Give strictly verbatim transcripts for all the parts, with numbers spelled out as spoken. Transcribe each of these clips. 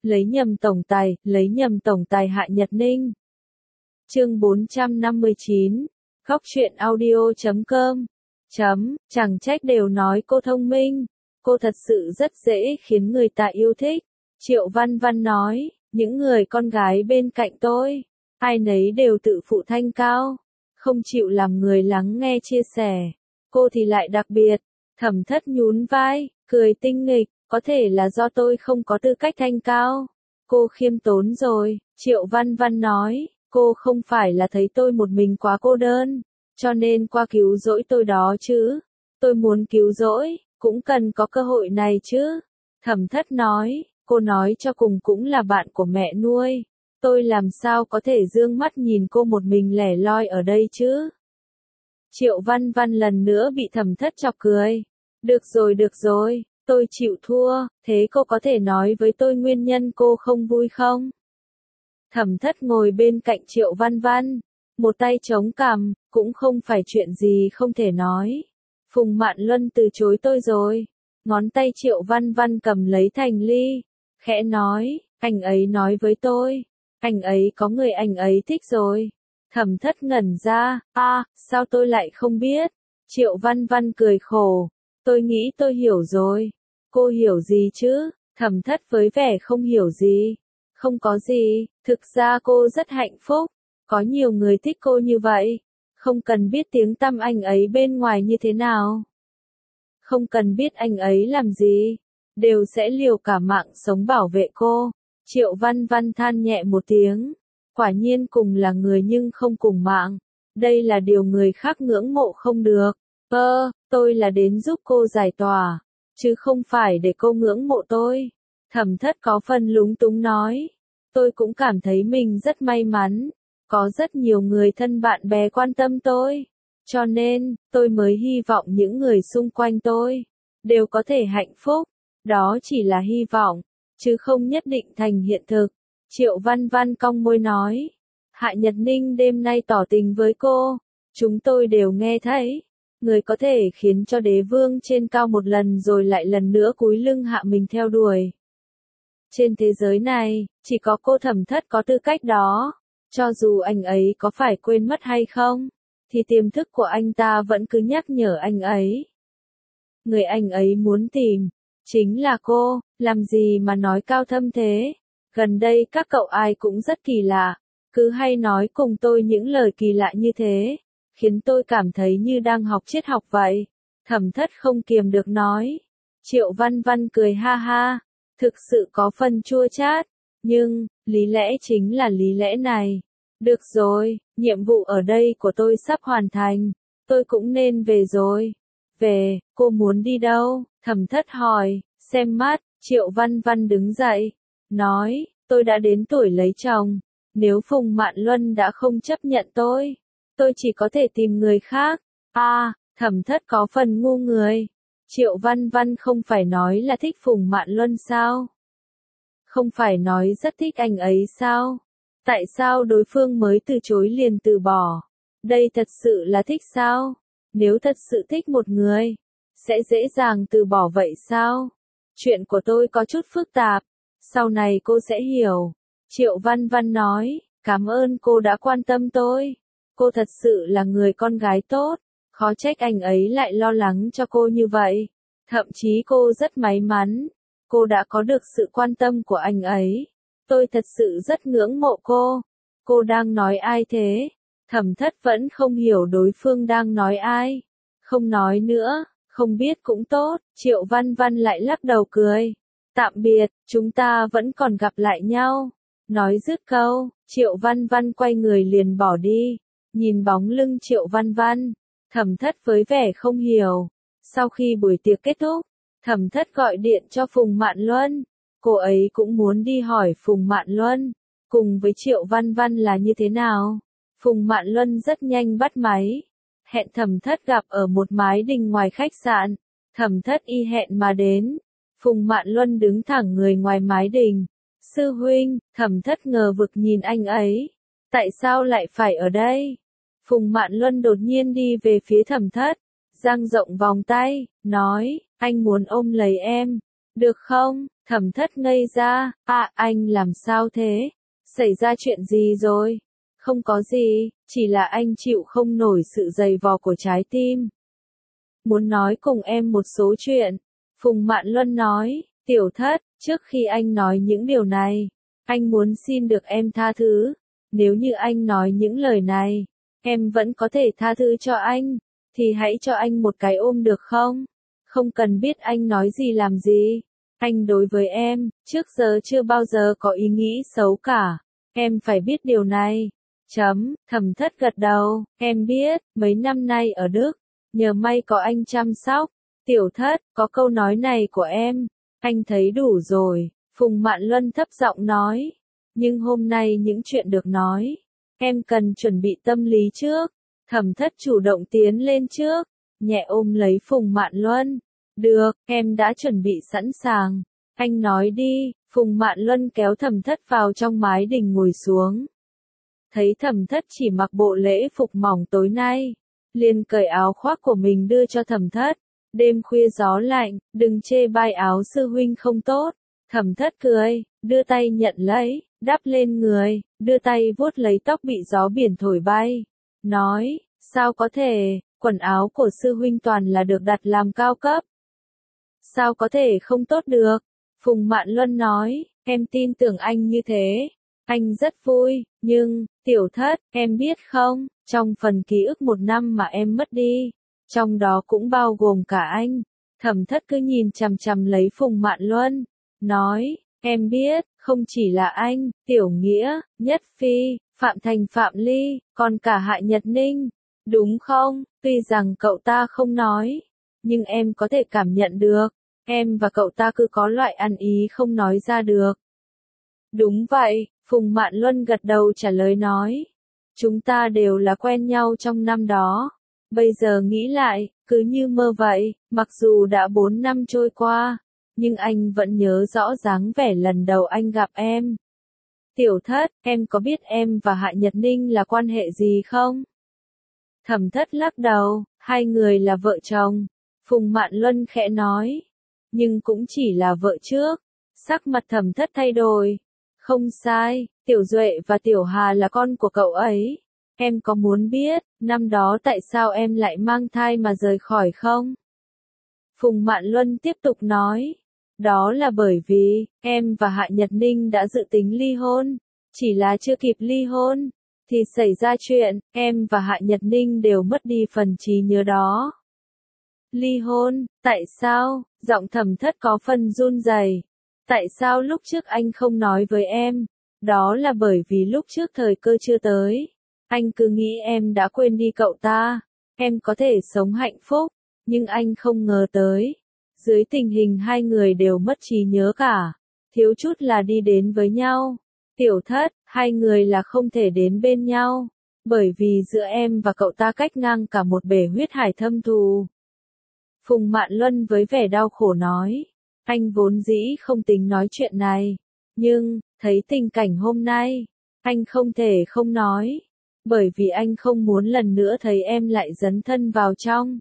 lấy nhầm tổng tài, lấy nhầm tổng tài Hạ Nhật Ninh. Chương bốn trăm năm mươi chín, Khóc chuyện audio chấm com. Chấm, chẳng trách đều nói cô thông minh, cô thật sự rất dễ khiến người ta yêu thích. Triệu Văn Văn nói, những người con gái bên cạnh tôi, ai nấy đều tự phụ thanh cao, không chịu làm người lắng nghe chia sẻ. Cô thì lại đặc biệt. Thẩm Thất nhún vai, cười tinh nghịch, có thể là do tôi không có tư cách thanh cao. Cô khiêm tốn rồi, Triệu Văn Văn nói, cô không phải là thấy tôi một mình quá cô đơn, cho nên qua cứu rỗi tôi đó chứ. Tôi muốn cứu rỗi, cũng cần có cơ hội này chứ. Thẩm Thất nói, cô nói cho cùng cũng là bạn của mẹ nuôi. Tôi làm sao có thể dương mắt nhìn cô một mình lẻ loi ở đây chứ? Triệu Văn Văn lần nữa bị Thẩm Thất chọc cười. Được rồi được rồi, tôi chịu thua, thế cô có thể nói với tôi nguyên nhân cô không vui không? Thẩm Thất ngồi bên cạnh Triệu Văn Văn, một tay chống cằm, cũng không phải chuyện gì không thể nói. Phùng Mạn Luân từ chối tôi rồi. Ngón tay Triệu Văn Văn cầm lấy thành ly, khẽ nói, anh ấy nói với tôi, anh ấy có người anh ấy thích rồi. Thẩm Thất ngẩn ra, a, à, sao tôi lại không biết? Triệu Văn Văn cười khổ, tôi nghĩ tôi hiểu rồi. Cô hiểu gì chứ? Thẩm Thất với vẻ không hiểu gì. Không có gì, thực ra cô rất hạnh phúc, có nhiều người thích cô như vậy, không cần biết tiếng tăm anh ấy bên ngoài như thế nào. Không cần biết anh ấy làm gì, đều sẽ liều cả mạng sống bảo vệ cô. Triệu Văn Văn than nhẹ một tiếng, quả nhiên cùng là người nhưng không cùng mạng, đây là điều người khác ngưỡng mộ không được. Ơ, tôi là đến giúp cô giải tỏa, chứ không phải để cô ngưỡng mộ tôi. Thẩm Thất có phần lúng túng nói, tôi cũng cảm thấy mình rất may mắn, có rất nhiều người thân bạn bè quan tâm tôi, cho nên, tôi mới hy vọng những người xung quanh tôi đều có thể hạnh phúc, đó chỉ là hy vọng, chứ không nhất định thành hiện thực. Triệu Văn Văn cong môi nói, Hạ Nhật Ninh đêm nay tỏ tình với cô, chúng tôi đều nghe thấy, người có thể khiến cho đế vương trên cao một lần rồi lại lần nữa cúi lưng hạ mình theo đuổi. Trên thế giới này, chỉ có cô Thẩm Thất có tư cách đó, cho dù anh ấy có phải quên mất hay không, thì tiềm thức của anh ta vẫn cứ nhắc nhở anh ấy. Người anh ấy muốn tìm, chính là cô, làm gì mà nói cao thâm thế. Gần đây các cậu ai cũng rất kỳ lạ, cứ hay nói cùng tôi những lời kỳ lạ như thế, khiến tôi cảm thấy như đang học triết học vậy. Thẩm Thất không kiềm được nói. Triệu Văn Văn cười ha ha, thực sự có phần chua chát, nhưng, lý lẽ chính là lý lẽ này. Được rồi, nhiệm vụ ở đây của tôi sắp hoàn thành, tôi cũng nên về rồi. Về, cô muốn đi đâu? Thẩm Thất hỏi, xem mắt. Triệu Văn Văn đứng dậy, nói, tôi đã đến tuổi lấy chồng, nếu Phùng Mạn Luân đã không chấp nhận tôi, tôi chỉ có thể tìm người khác. A, à, Thẩm Thất có phần ngu người. Triệu Văn Văn không phải nói là thích Phùng Mạn Luân sao? Không phải nói rất thích anh ấy sao? Tại sao đối phương mới từ chối liền từ bỏ? Đây thật sự là thích sao? Nếu thật sự thích một người, sẽ dễ dàng từ bỏ vậy sao? Chuyện của tôi có chút phức tạp, sau này cô sẽ hiểu. Triệu Văn Văn nói, cảm ơn cô đã quan tâm tôi. Cô thật sự là người con gái tốt, khó trách anh ấy lại lo lắng cho cô như vậy. Thậm chí cô rất may mắn, cô đã có được sự quan tâm của anh ấy. Tôi thật sự rất ngưỡng mộ cô. Cô đang nói ai thế? Thẩm Thất vẫn không hiểu đối phương đang nói ai. Không nói nữa, không biết cũng tốt. Triệu Văn Văn lại lắc đầu cười. Tạm biệt, chúng ta vẫn còn gặp lại nhau. Nói dứt câu, Triệu Văn Văn quay người liền bỏ đi. Nhìn bóng lưng Triệu Văn Văn, Thẩm Thất với vẻ không hiểu. Sau khi buổi tiệc kết thúc, Thẩm Thất gọi điện cho Phùng Mạn Luân. Cô ấy cũng muốn đi hỏi Phùng Mạn Luân, cùng với Triệu Văn Văn là như thế nào. Phùng Mạn Luân rất nhanh bắt máy, hẹn Thẩm Thất gặp ở một mái đình ngoài khách sạn. Thẩm Thất y hẹn mà đến. Phùng Mạn Luân đứng thẳng người ngoài mái đình. Sư huynh, Thẩm Thất ngờ vực nhìn anh ấy. Tại sao lại phải ở đây? Phùng Mạn Luân đột nhiên đi về phía Thẩm Thất, dang rộng vòng tay, nói, anh muốn ôm lấy em, được không? Thẩm Thất ngây ra, à anh làm sao thế? Xảy ra chuyện gì rồi? Không có gì, chỉ là anh chịu không nổi sự dày vò của trái tim. Muốn nói cùng em một số chuyện. Phùng Mạn Luân nói, Tiểu Thất, trước khi anh nói những điều này, anh muốn xin được em tha thứ. Nếu như anh nói những lời này, em vẫn có thể tha thứ cho anh, thì hãy cho anh một cái ôm được không? Không cần biết anh nói gì làm gì. Anh đối với em, trước giờ chưa bao giờ có ý nghĩ xấu cả. Em phải biết điều này. Chấm, Thẩm Thất gật đầu, em biết, mấy năm nay ở Đức, nhờ may có anh chăm sóc. Tiểu Thất, có câu nói này của em, anh thấy đủ rồi. Phùng Mạn Luân thấp giọng nói. Nhưng hôm nay những chuyện được nói, em cần chuẩn bị tâm lý trước. Thẩm Thất chủ động tiến lên trước, nhẹ ôm lấy Phùng Mạn Luân. Được, em đã chuẩn bị sẵn sàng. Anh nói đi. Phùng Mạn Luân kéo Thẩm Thất vào trong mái đình ngồi xuống. Thấy Thẩm Thất chỉ mặc bộ lễ phục mỏng tối nay, liền cởi áo khoác của mình đưa cho Thẩm Thất. Đêm khuya gió lạnh, đừng chê bai áo sư huynh không tốt. Thẩm Thất cười, đưa tay nhận lấy, đắp lên người, đưa tay vuốt lấy tóc bị gió biển thổi bay. Nói, sao có thể, quần áo của sư huynh toàn là được đặt làm cao cấp. Sao có thể không tốt được? Phùng Mạn Luân nói, em tin tưởng anh như thế. Anh rất vui, nhưng, Tiểu Thất, em biết không, trong phần ký ức một năm mà em mất đi, trong đó cũng bao gồm cả anh. Thẩm Thất cứ nhìn chằm chằm lấy Phùng Mạn Luân, nói, em biết, không chỉ là anh, Tiểu Nghĩa, Nhất Phi, Phạm Thành Phạm Ly, còn cả Hạ Nhật Ninh, đúng không? Tuy rằng cậu ta không nói, nhưng em có thể cảm nhận được, em và cậu ta cứ có loại ăn ý không nói ra được. Đúng vậy, Phùng Mạn Luân gật đầu trả lời nói. Chúng ta đều là quen nhau trong năm đó. Bây giờ nghĩ lại, cứ như mơ vậy, mặc dù đã bốn năm trôi qua, nhưng anh vẫn nhớ rõ dáng vẻ lần đầu anh gặp em. Tiểu Thất, em có biết em và Hạ Nhật Ninh là quan hệ gì không? Thẩm Thất lắc đầu, hai người là vợ chồng. Phùng Mạn Luân khẽ nói, nhưng cũng chỉ là vợ trước. Sắc mặt Thẩm Thất thay đổi. Không sai, Tiểu Duệ và Tiểu Hà là con của cậu ấy. Em có muốn biết, năm đó tại sao em lại mang thai mà rời khỏi không? Phùng Mạn Luân tiếp tục nói. Đó là bởi vì, em và Hạ Nhật Ninh đã dự tính ly hôn. Chỉ là chưa kịp ly hôn, thì xảy ra chuyện, em và Hạ Nhật Ninh đều mất đi phần trí nhớ đó. Ly hôn, tại sao? Giọng Thẩm Thất có phần run rẩy. Tại sao lúc trước anh không nói với em? Đó là bởi vì lúc trước thời cơ chưa tới. Anh cứ nghĩ em đã quên đi cậu ta. Em có thể sống hạnh phúc. Nhưng anh không ngờ tới. Dưới tình hình hai người đều mất trí nhớ cả. Thiếu chút là đi đến với nhau. Tiểu Thất, hai người là không thể đến bên nhau. Bởi vì giữa em và cậu ta cách ngang cả một bể huyết hải thâm thù. Phùng Mạn Luân với vẻ đau khổ nói. Anh vốn dĩ không tính nói chuyện này. Nhưng, thấy tình cảnh hôm nay, anh không thể không nói. Bởi vì anh không muốn lần nữa thấy em lại dấn thân vào trong.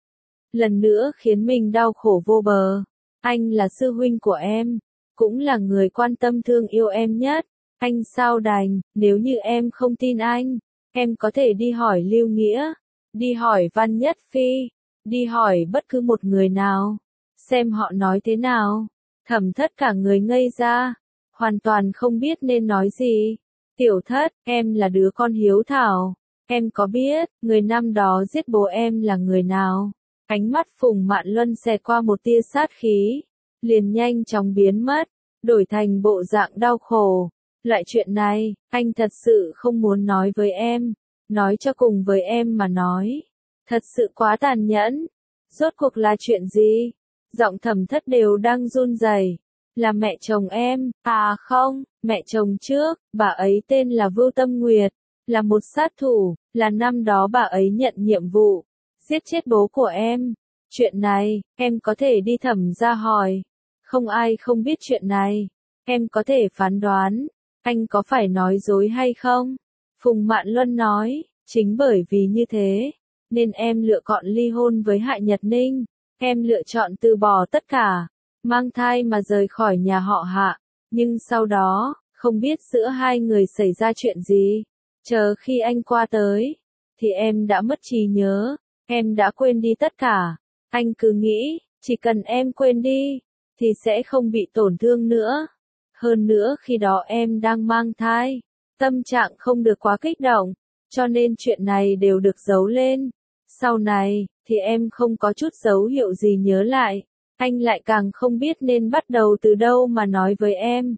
Lần nữa khiến mình đau khổ vô bờ. Anh là sư huynh của em. Cũng là người quan tâm thương yêu em nhất. Anh sao đành, nếu như em không tin anh. Em có thể đi hỏi Lưu Nghĩa. Đi hỏi Văn Nhất Phi. Đi hỏi bất cứ một người nào. Xem họ nói thế nào. Thẩm Thất cả người ngây ra. Hoàn toàn không biết nên nói gì. Tiểu Thất, em là đứa con hiếu thảo. Em có biết, người năm đó giết bố em là người nào? Ánh mắt Phùng Mạn Luân xẹt qua một tia sát khí. Liền nhanh chóng biến mất. Đổi thành bộ dạng đau khổ. Loại chuyện này, anh thật sự không muốn nói với em. Nói cho cùng với em mà nói. Thật sự quá tàn nhẫn. Rốt cuộc là chuyện gì? Giọng Thẩm Thất đều đang run rẩy. Là mẹ chồng em, à không, mẹ chồng trước, bà ấy tên là Vưu Tâm Nguyệt, là một sát thủ, là năm đó bà ấy nhận nhiệm vụ, giết chết bố của em. Chuyện này, em có thể đi thẩm ra hỏi. Không ai không biết chuyện này. Em có thể phán đoán, anh có phải nói dối hay không? Phùng Mạn Luân nói, chính bởi vì như thế, nên em lựa chọn ly hôn với Hạ Nhật Ninh. Em lựa chọn từ bỏ tất cả. mang thai mà rời khỏi nhà họ Hạ. Nhưng sau đó, không biết giữa hai người xảy ra chuyện gì. Chờ khi anh qua tới, thì em đã mất trí nhớ, em đã quên đi tất cả. Anh cứ nghĩ, chỉ cần em quên đi, thì sẽ không bị tổn thương nữa. Hơn nữa khi đó em đang mang thai, tâm trạng không được quá kích động, cho nên chuyện này đều được giấu lên. Sau này, thì em không có chút dấu hiệu gì nhớ lại, anh lại càng không biết nên bắt đầu từ đâu mà nói với em.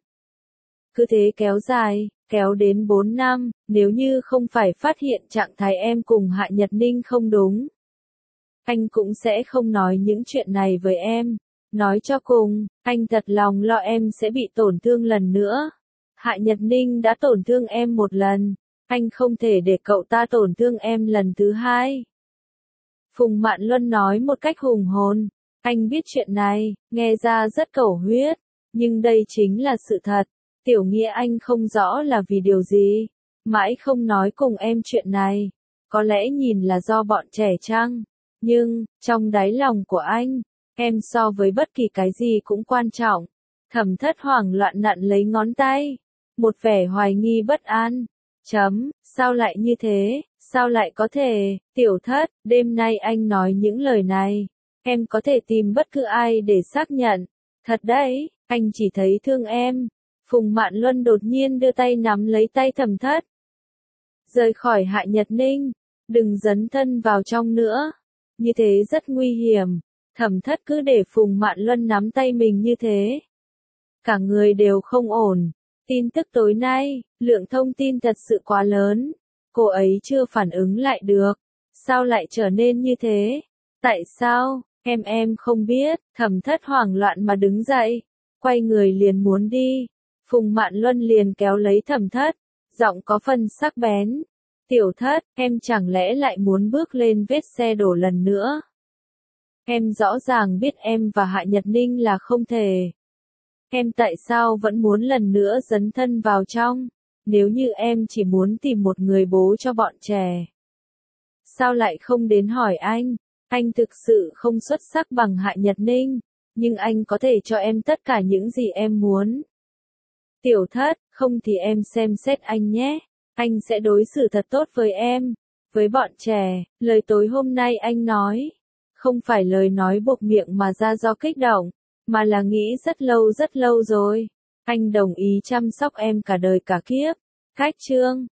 Cứ thế kéo dài, kéo đến bốn năm, nếu như không phải phát hiện trạng thái em cùng Hạ Nhật Ninh không đúng, anh cũng sẽ không nói những chuyện này với em. Nói cho cùng, anh thật lòng lo em sẽ bị tổn thương lần nữa. Hạ Nhật Ninh đã tổn thương em một lần, anh không thể để cậu ta tổn thương em lần thứ hai. Phùng Mạn Luân nói một cách hùng hồn, anh biết chuyện này, nghe ra rất cẩu huyết, nhưng đây chính là sự thật. Tiểu Nghĩa anh không rõ là vì điều gì, mãi không nói cùng em chuyện này, có lẽ nhìn là do bọn trẻ chăng, nhưng, trong đáy lòng của anh, em so với bất kỳ cái gì cũng quan trọng. Thẩm Thất hoảng loạn nặn lấy ngón tay, một vẻ hoài nghi bất an. Chấm, sao lại như thế, sao lại có thể, Tiểu Thất, đêm nay anh nói những lời này, em có thể tìm bất cứ ai để xác nhận. Thật đấy, anh chỉ thấy thương em. Phùng Mạn Luân đột nhiên đưa tay nắm lấy tay Thẩm Thất. Rời khỏi Hạ Nhật Ninh, đừng dấn thân vào trong nữa, như thế rất nguy hiểm. Thẩm Thất cứ để Phùng Mạn Luân nắm tay mình như thế. Cả người đều không ổn. Tin tức tối nay, lượng thông tin thật sự quá lớn. Cô ấy chưa phản ứng lại được. Sao lại trở nên như thế? Tại sao? Em em không biết. Thẩm Thất hoảng loạn mà đứng dậy, quay người liền muốn đi. Phùng Mạn Luân liền kéo lấy Thẩm Thất, giọng có phần sắc bén. Tiểu Thất, em chẳng lẽ lại muốn bước lên vết xe đổ lần nữa? Em rõ ràng biết em và Hạ Nhật Ninh là không thể. Em tại sao vẫn muốn lần nữa dấn thân vào trong? Nếu như em chỉ muốn tìm một người bố cho bọn trẻ, sao lại không đến hỏi anh? Anh thực sự không xuất sắc bằng Hạ Nhật Ninh, nhưng anh có thể cho em tất cả những gì em muốn. Tiểu Thất, không thì em xem xét anh nhé. Anh sẽ đối xử thật tốt với em, với bọn trẻ. Lời tối hôm nay anh nói, không phải lời nói buộc miệng mà ra do kích động, mà là nghĩ rất lâu rất lâu rồi. Anh đồng ý chăm sóc em cả đời cả kiếp. Cách chương